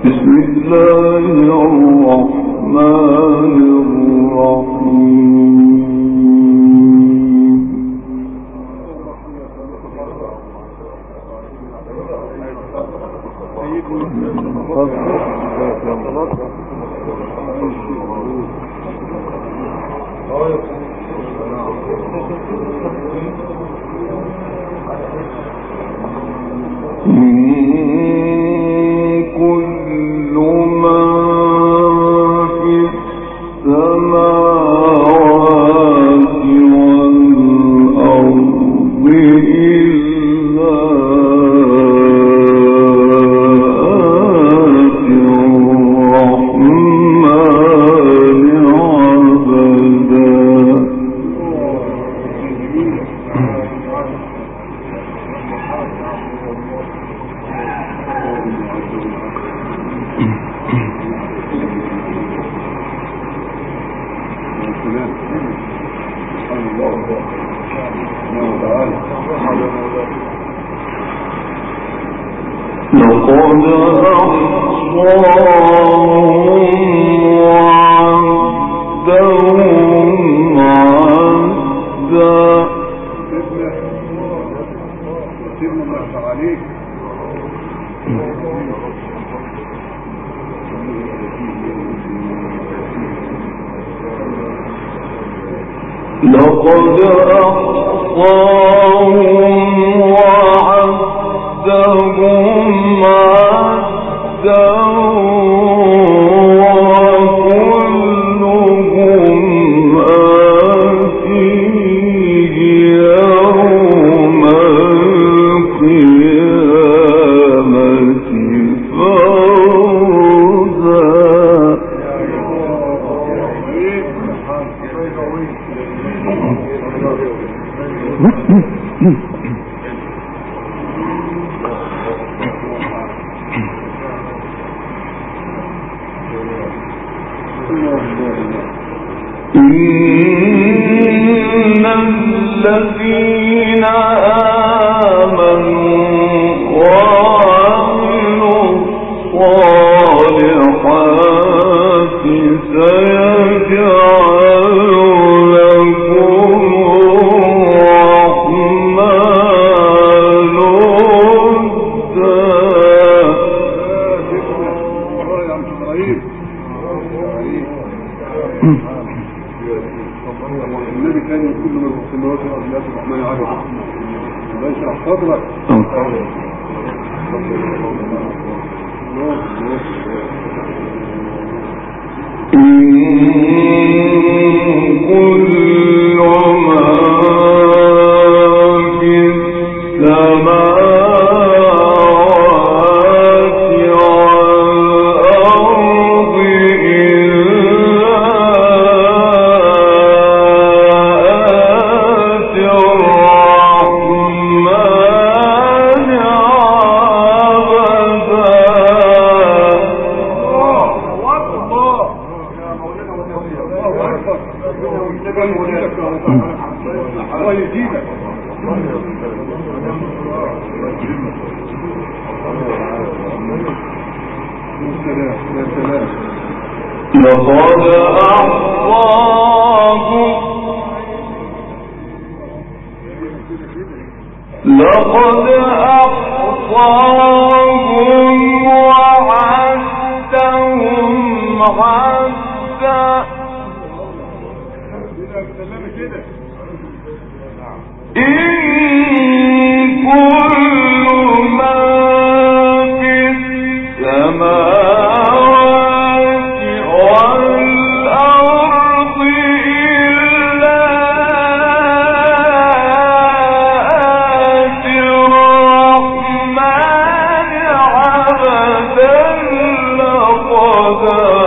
لقد أحصاهم وعدهم عدا وكلهم آتيه يوم القيامة إن الذين آمنوا وعملوا الصالحات سيجعل لهم الرحمن النبي كان يقول من السماوات والارض الرحمن عبد لا يشرح صدرك كل ما في السماوات والأرض إلا آتي الرحمن لقد أحصاهم وعدهم عدا إن كل ما في السماوات والأرض إلا آتي الرحمن عبدا لقد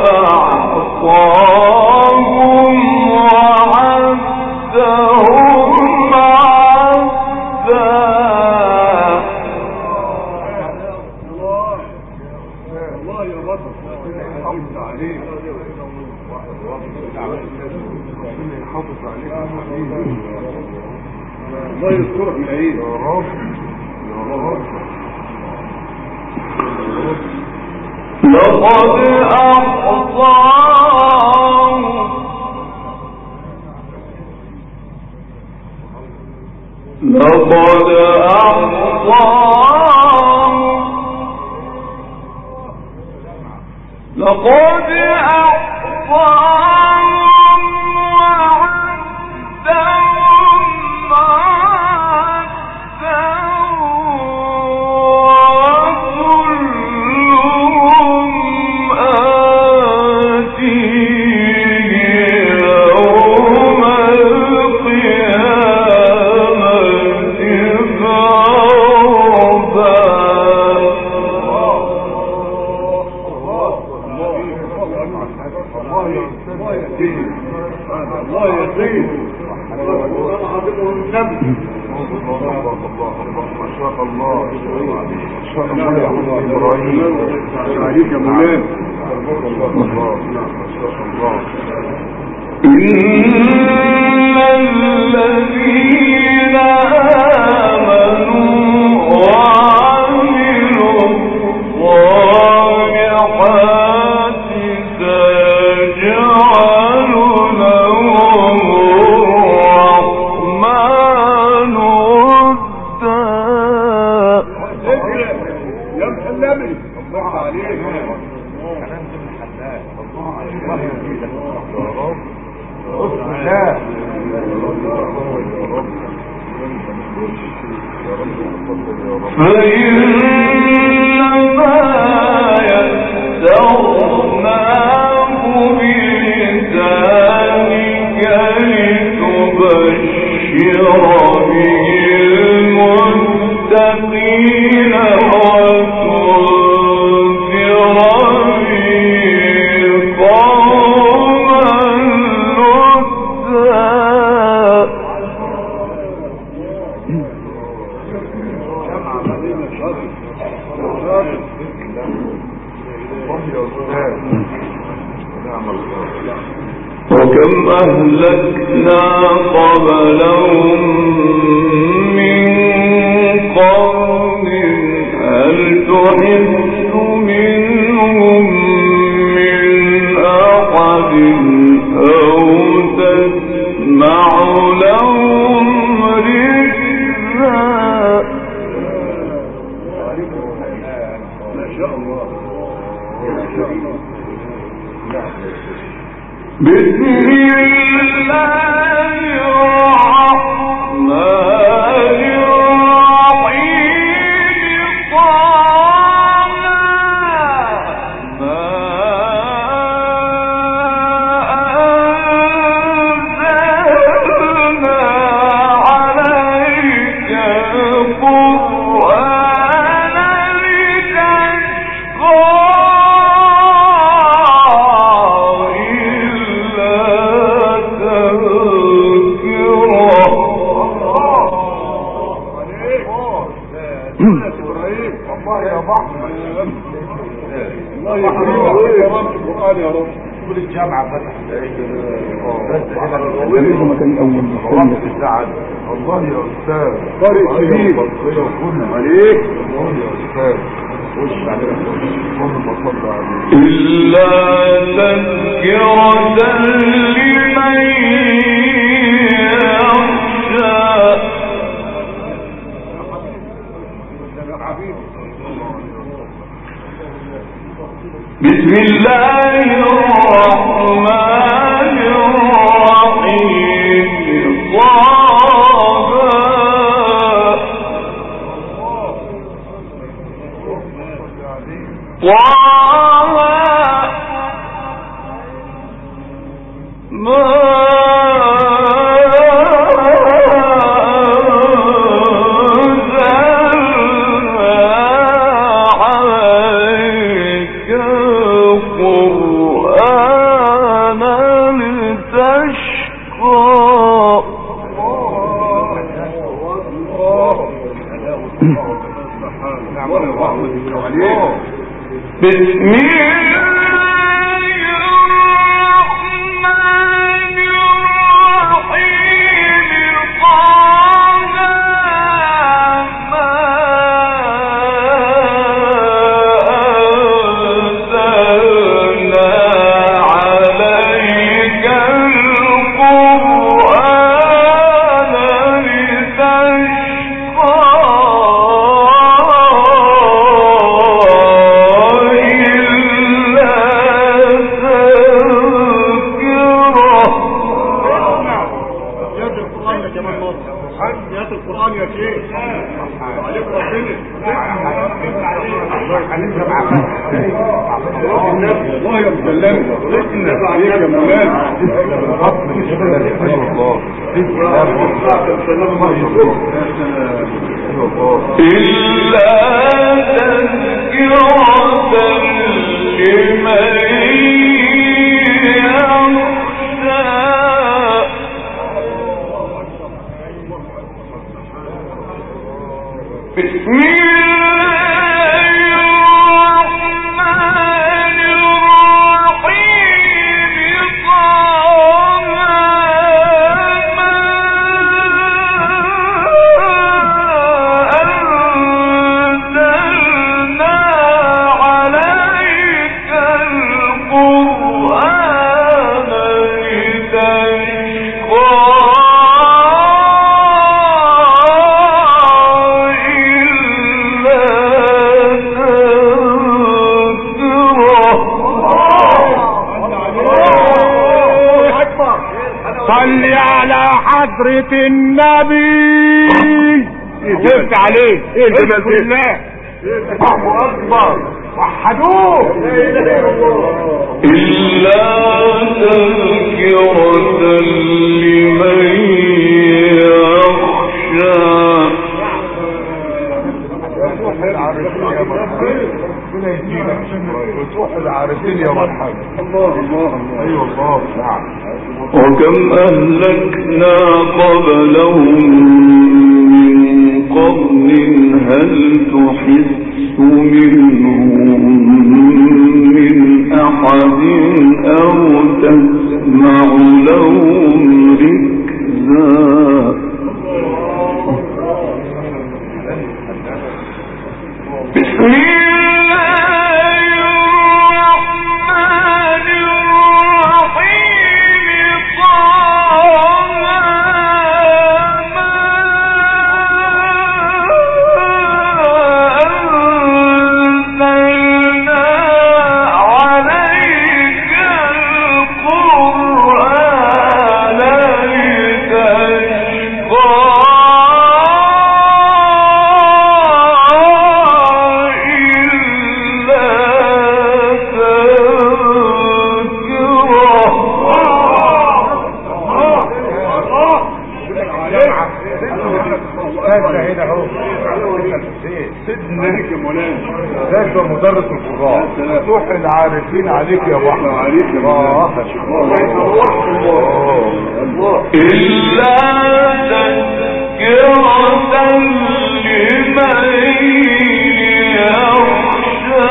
أحصاهم وعدهم عدا الله يا رب حافظ عليك حافظ عليك الله يذكرك من العيد يا رب يا رب وكم أهلكنا قبلهم من قرن هل تحس منهم من أحد أو تسمع لهم ركزا. بسم الله الرحمن الرحيم طه ما أنزلنا عليك القرآن لتشقى الجامعة فتح الله يا أستاذ طارق شديد عليك الله يا أستاذ إلا تذكرة لمن يخشى. بسم الله الرحمن الرحيم طه ما بسم الله الرحمن الرحيم طه ما أنزلنا والله يا مسلم عليك يا مولانا إلا تذكرة لمن يخشى بسم حضرة النبي جبت عليه بسم الله الله اكبر وحدوه إلا تذكرة لمن يخشى وتروح العارفين يا مرحبا الله الله ايوه الله نعم وكم أهلكنا قبلهم من قرن هل تحس منهم من أحد أو تسمع لهم ركزا بسم مدرس القراء روح العارفين عليك يا ابو احمد عليك يا الله إلا تذكرة لمن يخشى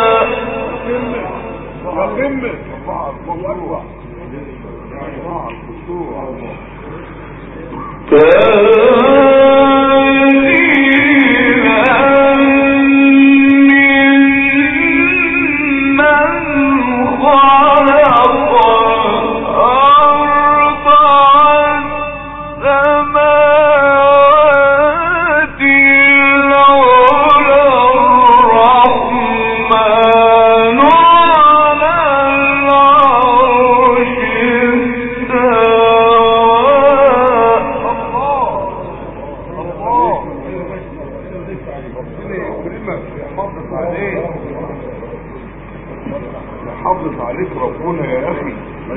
يحافظ عليك ربنا يا اخي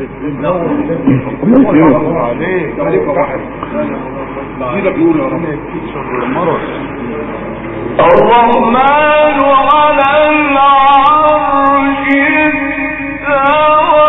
الرحمن على العرش استوى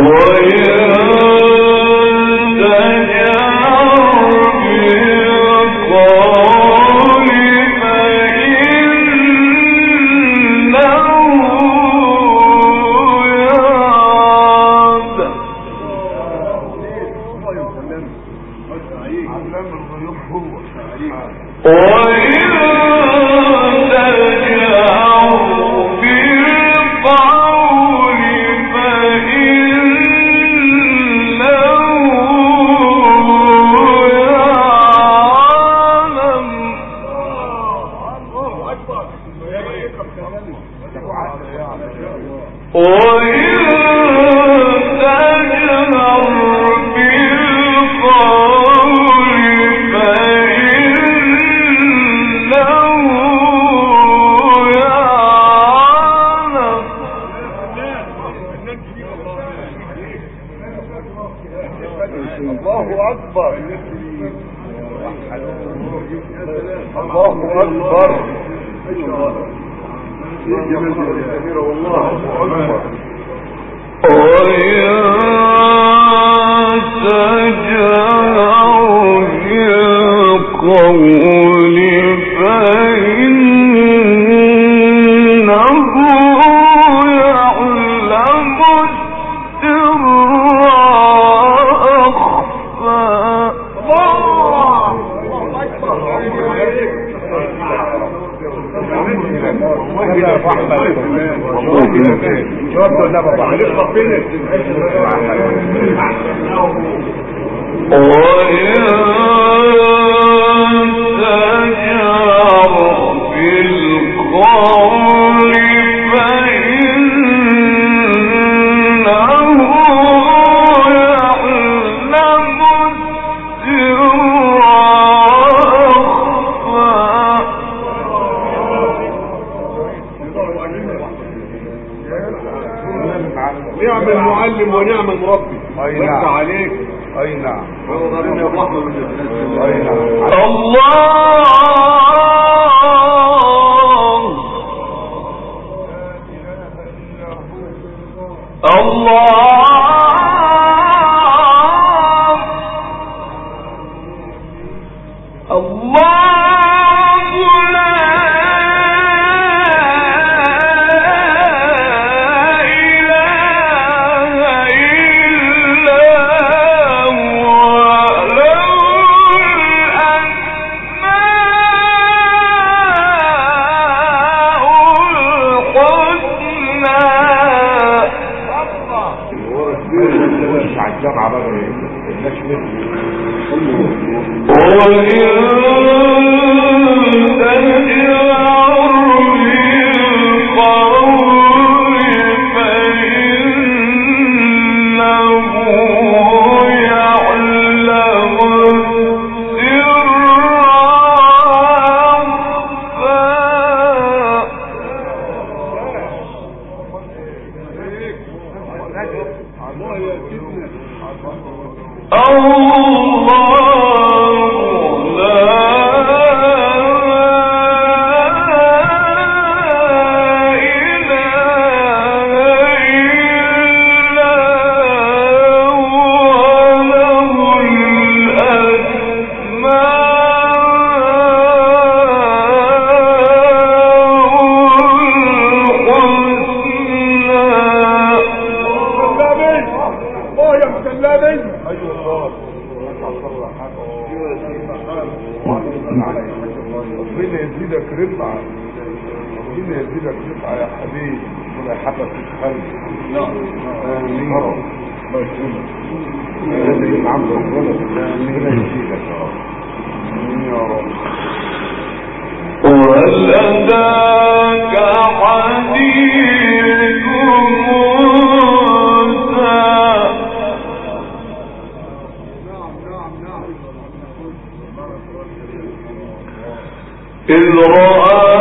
نعم المعلم ونعم المربي. اي نعم عليك. اي نعم. اي نعم. ربنا يزيدك رفعة، ربنا يزيدك رفعة يا حبيبي، ولا يحبك في الخلق. آمين. الله يسلمك. آمين. عبد ربنا ربنا يزيدك يا رب. آمين يا رب. وهل أتاك حديث موسى إذ رأى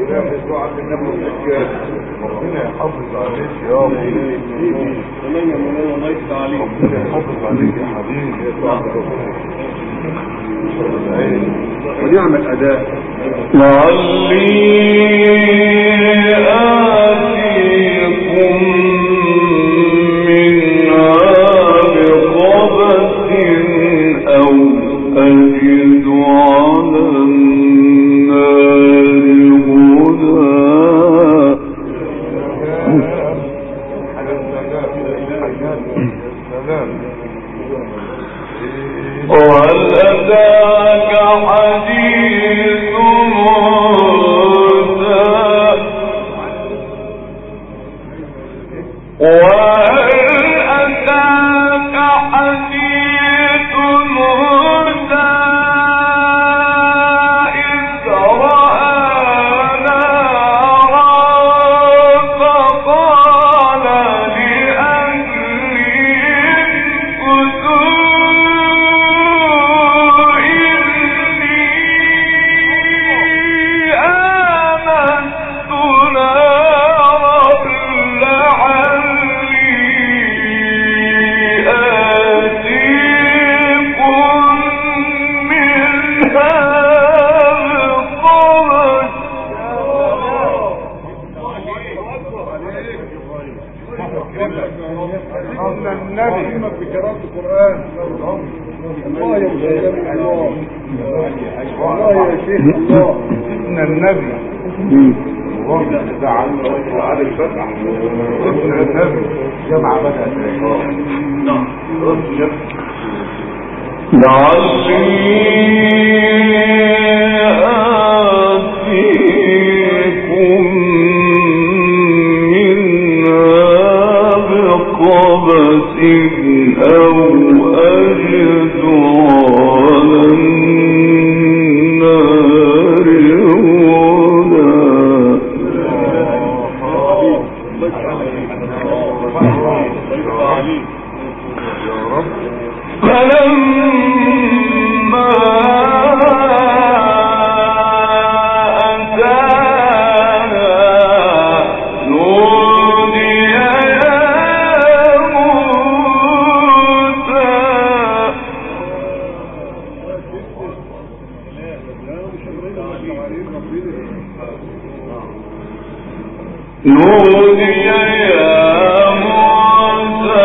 ربنا يحافظ عليك يا رب. ربنا يحافظ عليك يا حبيبي. ونعم الأداء. لعلي آتيكم منها بقبس أو أجد على النار هدى. وهل أتاك حديث موسى وهل أتاك حديث موسى إذ رأى نارا فقال لأهلهم كثوا إني آمنت نارا لعلي آتيكم منها بقبس. سيدنا النبي بقراءة القرآن. الله يا شيخ الله. الله يا شيخ الله. سيدنا النبي على الفتح. سيدنا النبي جمع بدأت لعلي آتيكم منها بقبس أو أجد على النار هدى. فلما أتانا نودي يا موسى. نودي يا موسى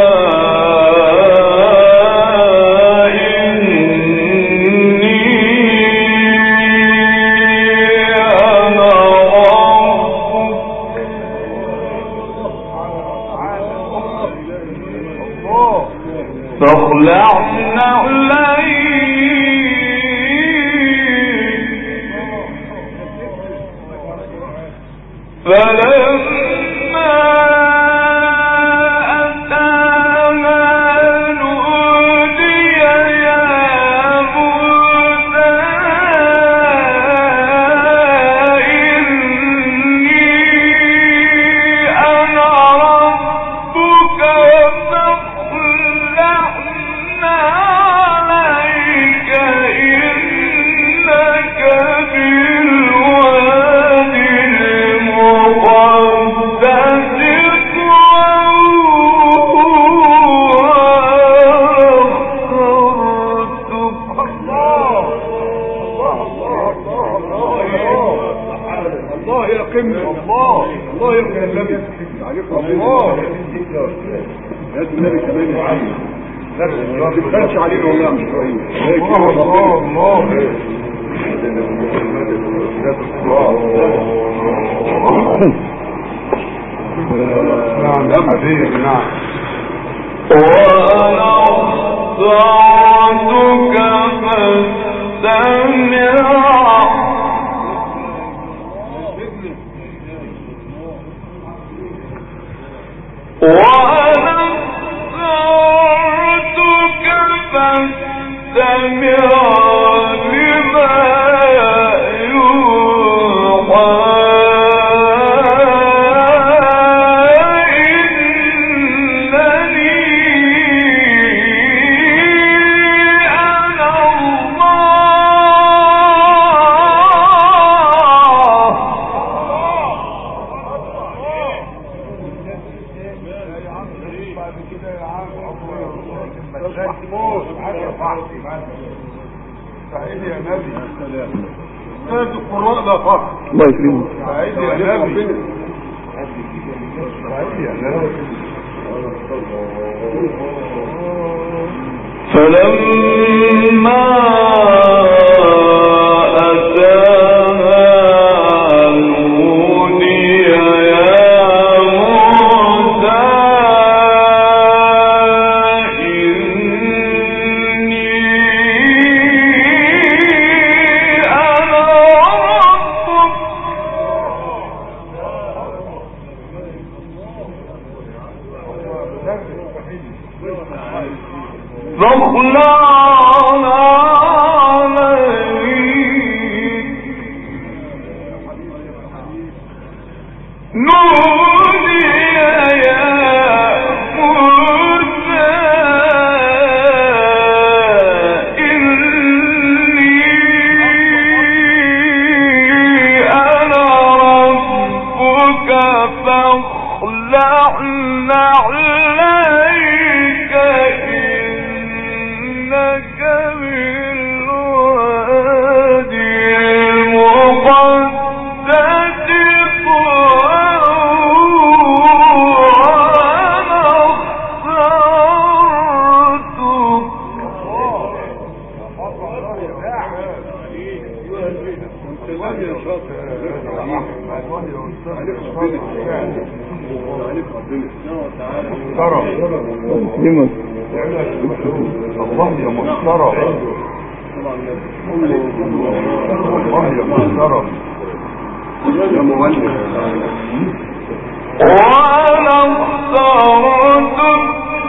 فاخلعنا عليك فلما أتانا نودي يا موسى إني أنا ربك فاخلعنا عليك إنك بالوادي المقدس الله يا قمة. الله يا النبي عليكم الله. يا النبي كمان ما تبخلش علينا والله يا مش كويس. نعم حبيبي نعم. وأنا اخترتك فاستمع وأنا اخترتك فاستمع لما يوحى إنني أنا الله الله يكرمك. فلما أتاها نودي يا موسى إني أنا ربك فاخلع عليك إنك بالوادي المقدس محترم الله يا محترم الله يا محترم يا مولد وأنا اخترتك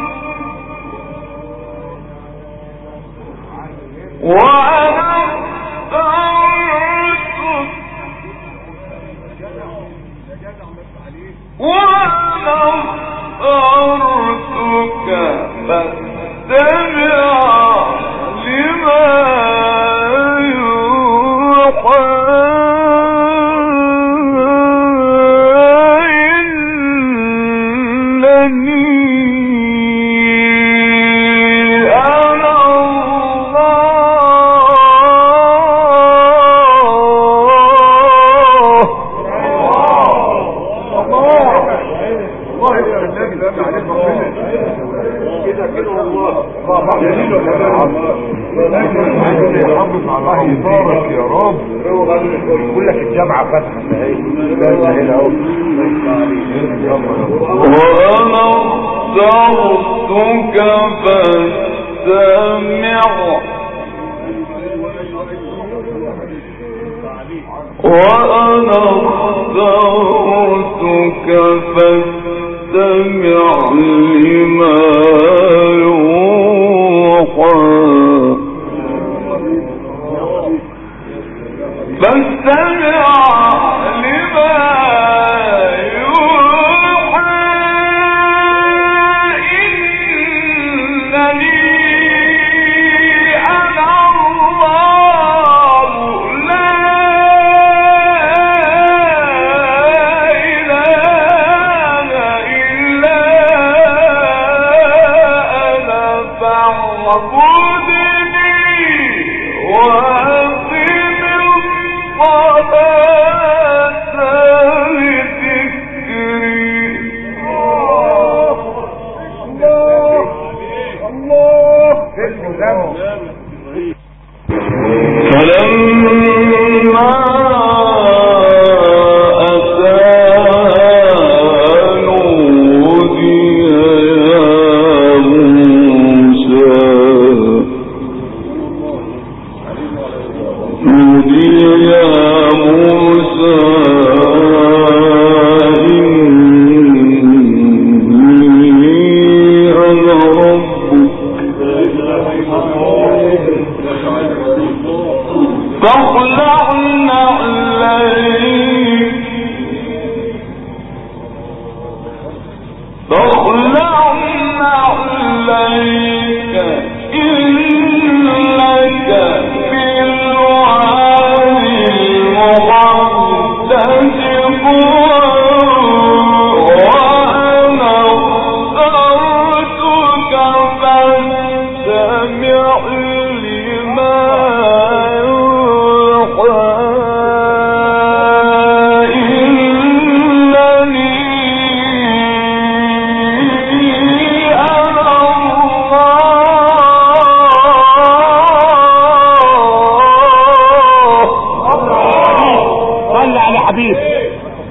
فاستمع لما يوحى حافظ على أوطارك يا رب. يقول لك الجامعة فتحة هنا اهو. وأنا اخترتك فاستمع وأنا اخترتك فاستمع لما فاستمع لما يوحى إنني أنا الله لا إله إلا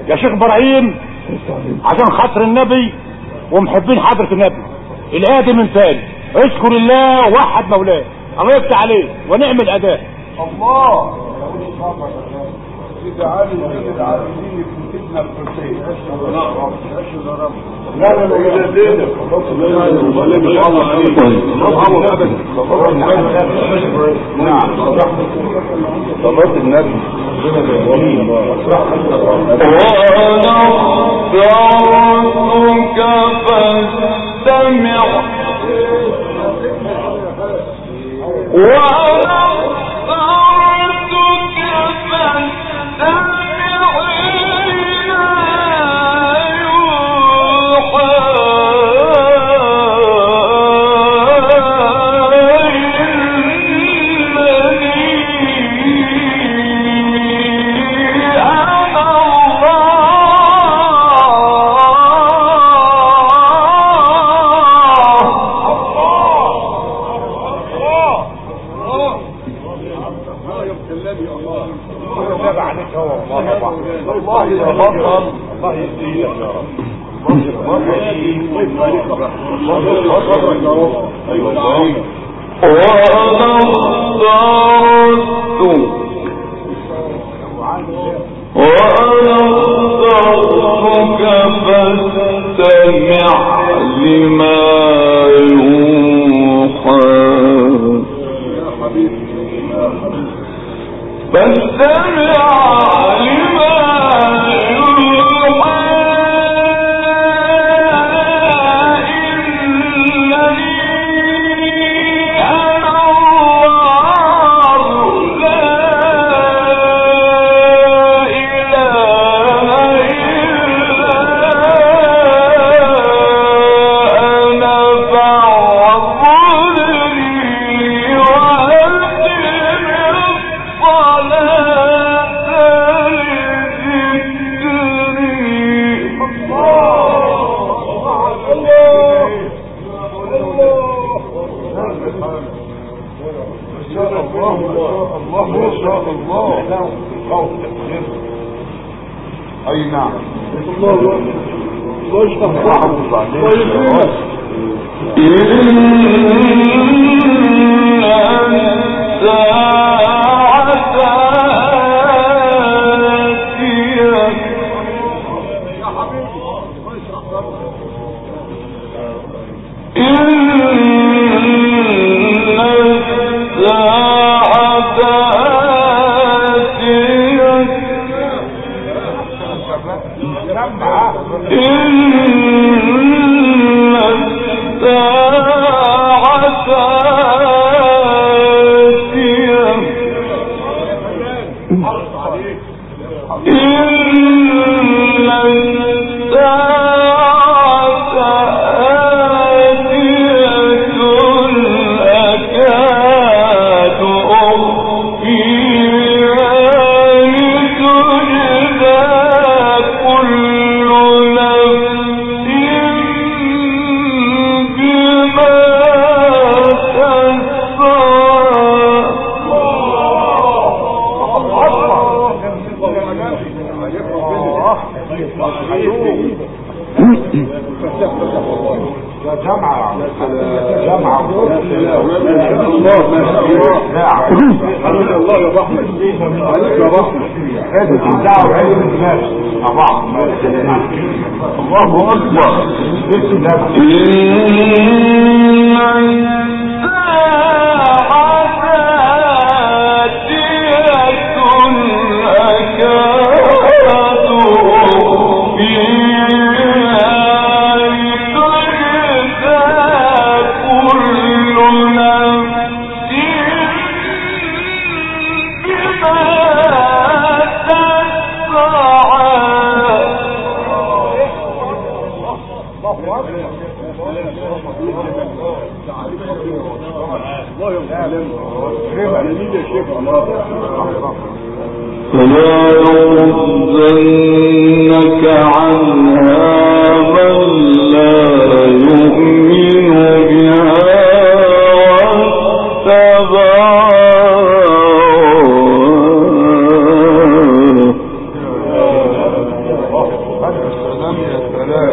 يا شيخ ابراهيم عشان خاطر النبي ومحبين حضرة النبي الآية دي من تاني اشكر الله ووحد مولاه الله يفتح عليه ونعمل اداء. الله إذا علي سيد العالمين في سيدنا الحسين أشهد يا رب أشهد يا رب لا لا لا يجددك نعم صلاة النبي ونصرتك فاستمع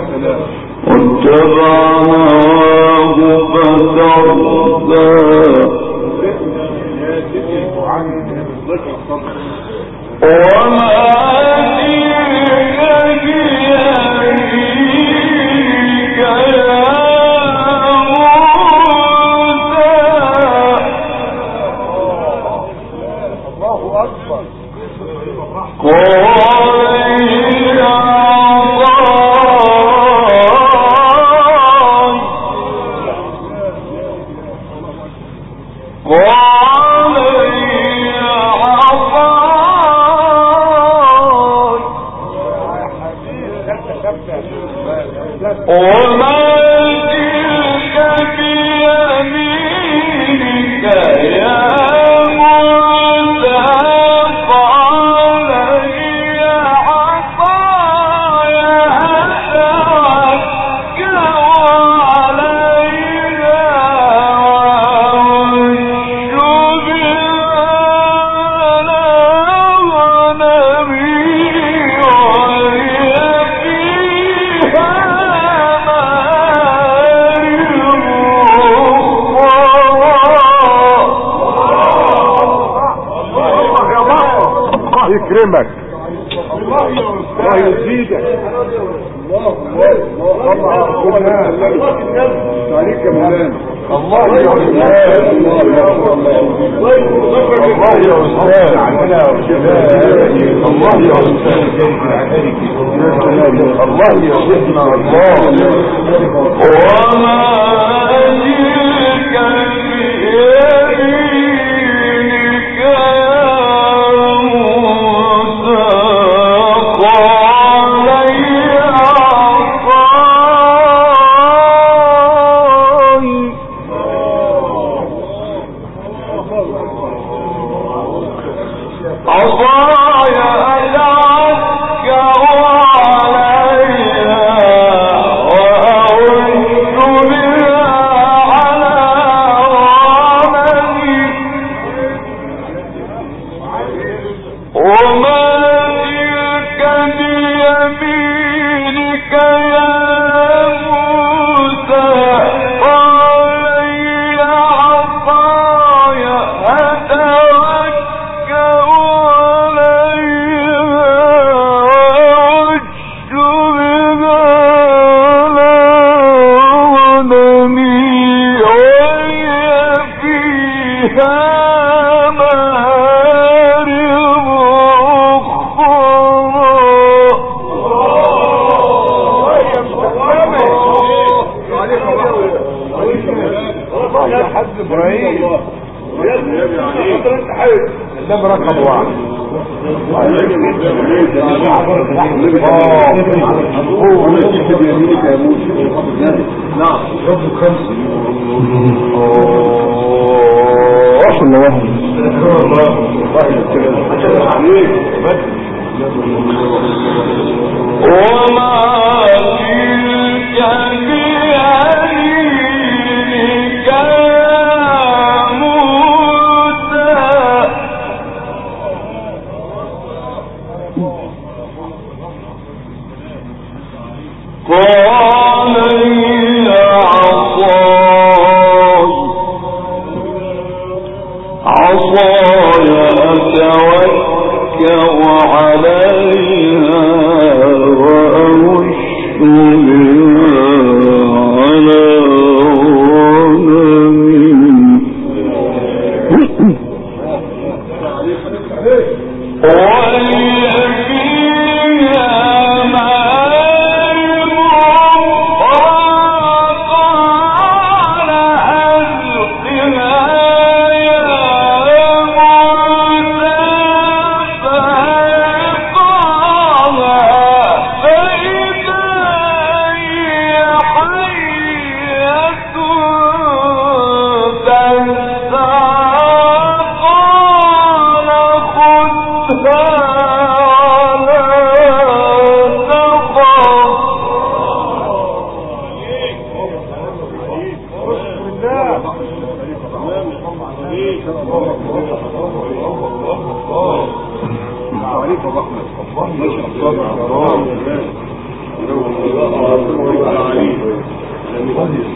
واتبع هواه فتردى وما يكرمك الله يزيدك عليك يا مولانا الله يا استاذ الله يا استاذ عندنا الله يا استاذ الله يا سيدنا الله وما تلك بيمينك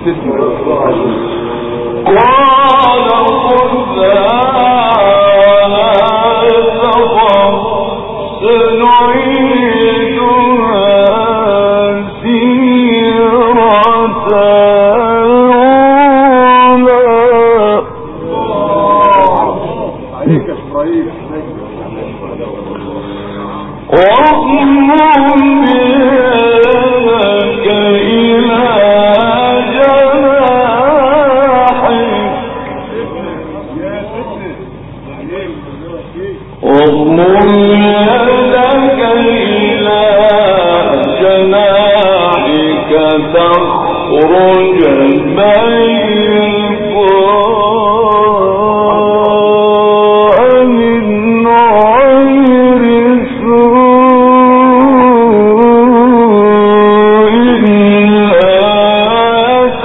قال خذها سنعيدها سيرة عليك يا اسرائيل واضمم يدك إلى جناحك واضمم يدك إلى جناحك تخرج بيضاء من غير سوء آية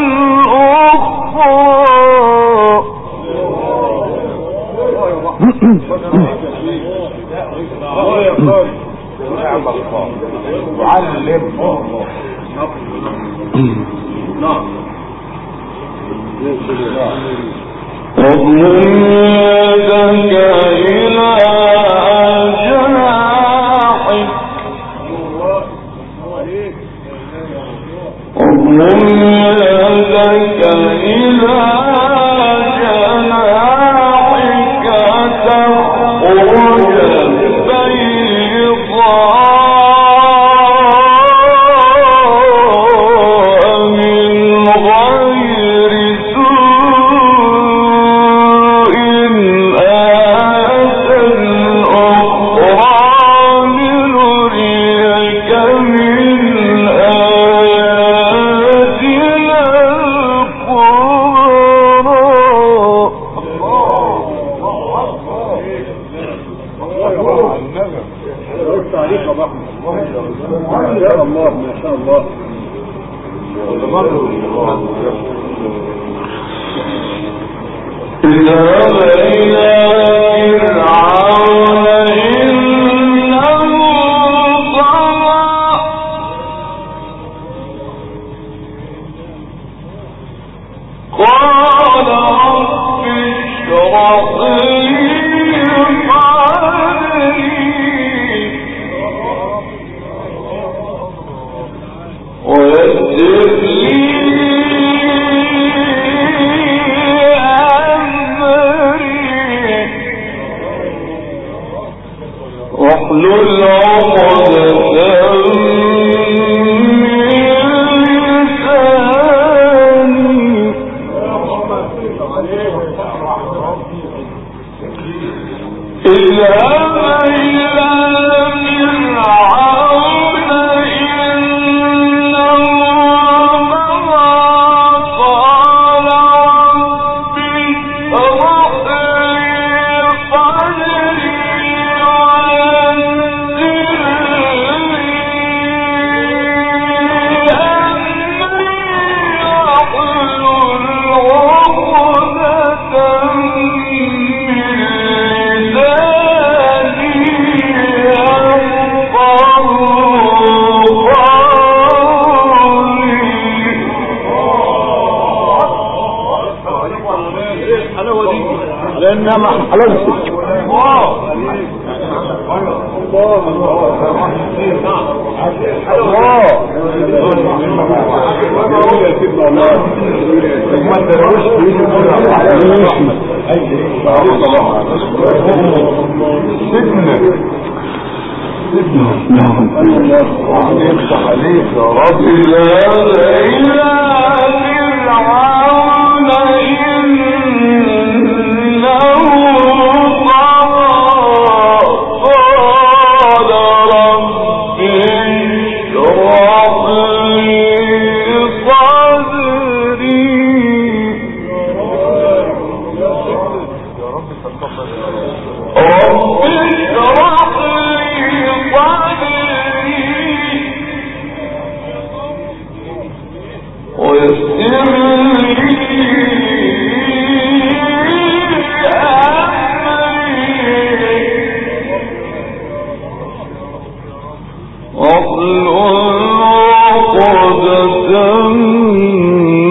واضمم يدك إلى جناحك واضمم يدك إلى جناحك تخرج بيضاء من غير سوء آية أخرى لنريك من آياتنا ما شاء الله ما شاء الله اذهب إلى فرعون إنه طغى قال رب اشرح لي صدري ويسر لي أمري واحلل عقدة من لساني اذهب إلى فرعون إنه طغى قال رب اشرح لي صدري ويسر لي أمري واحلل عقدة من لأنها ما حلمتش واحلل عقدة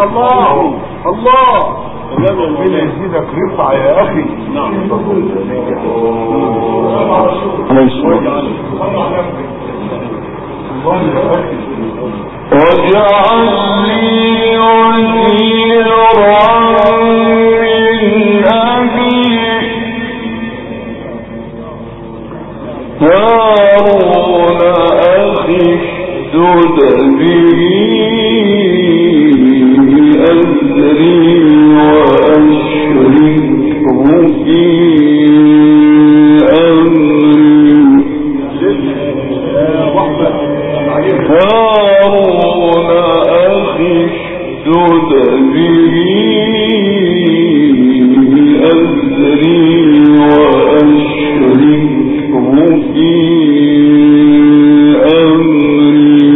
الله الله ربنا يزيدك رفعة يا اخي. نعم واجعل لي وزيرا من أهلي هارون أخي اشدد به أزري وأشركه في هارون أخي اشدد به أزري وأشركه في أمري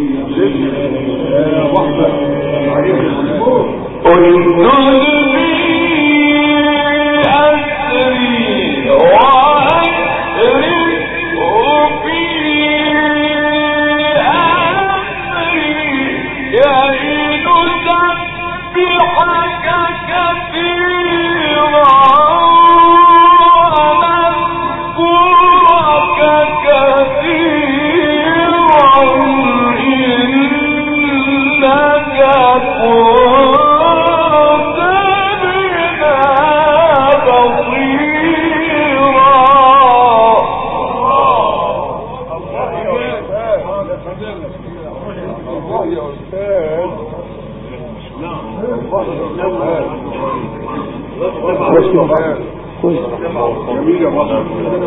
جميل يا مصر.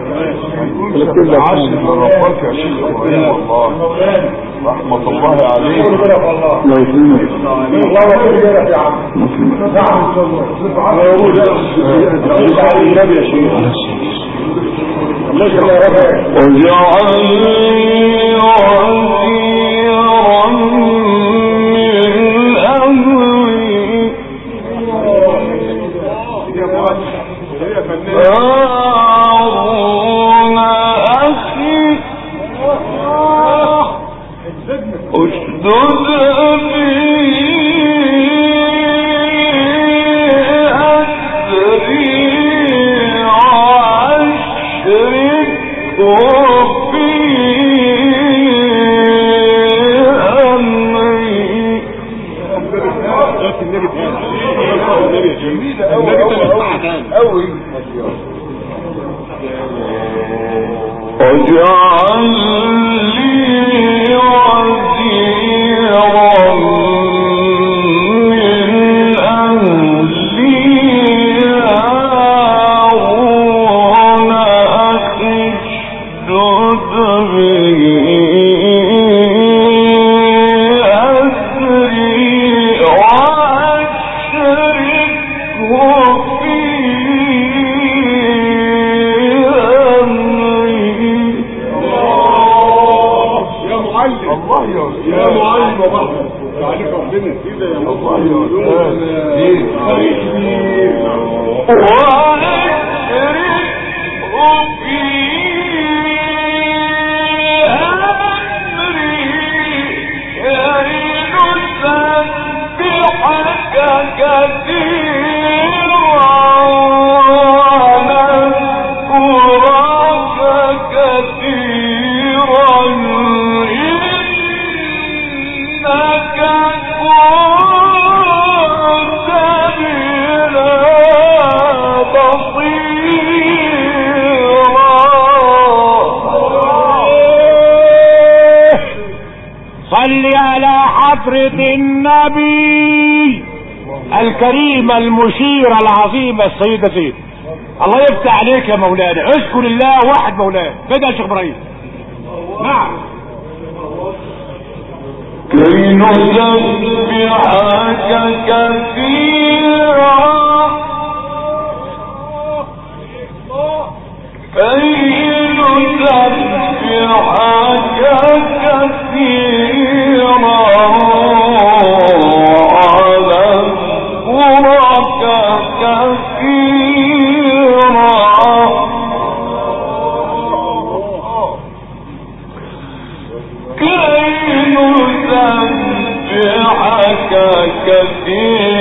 عاشر لربك يا شيخ ابراهيم والله رحمة الله عليك. الله يسلمك. الله يسلمك يا عم. نعم النبي يا شيخ. واجعل لي هارون أخي اشدد به أزري وأشركه في أمري. واجعل لي وزيرا من أهلي هارون أخي اشدد به أزري وأشركه في الله يا معلم وبحر عليك ربنا كده يا الله يا صل على حضرة النبي الكريم المشير العظيم السيد زيد. الله يفتح عليك يا مولانا. اذكر الله واحد مولانا. بدأ يا شيخ ابراهيم. نعم. كي نسبحك كثيرا كي نسبحك كثيرا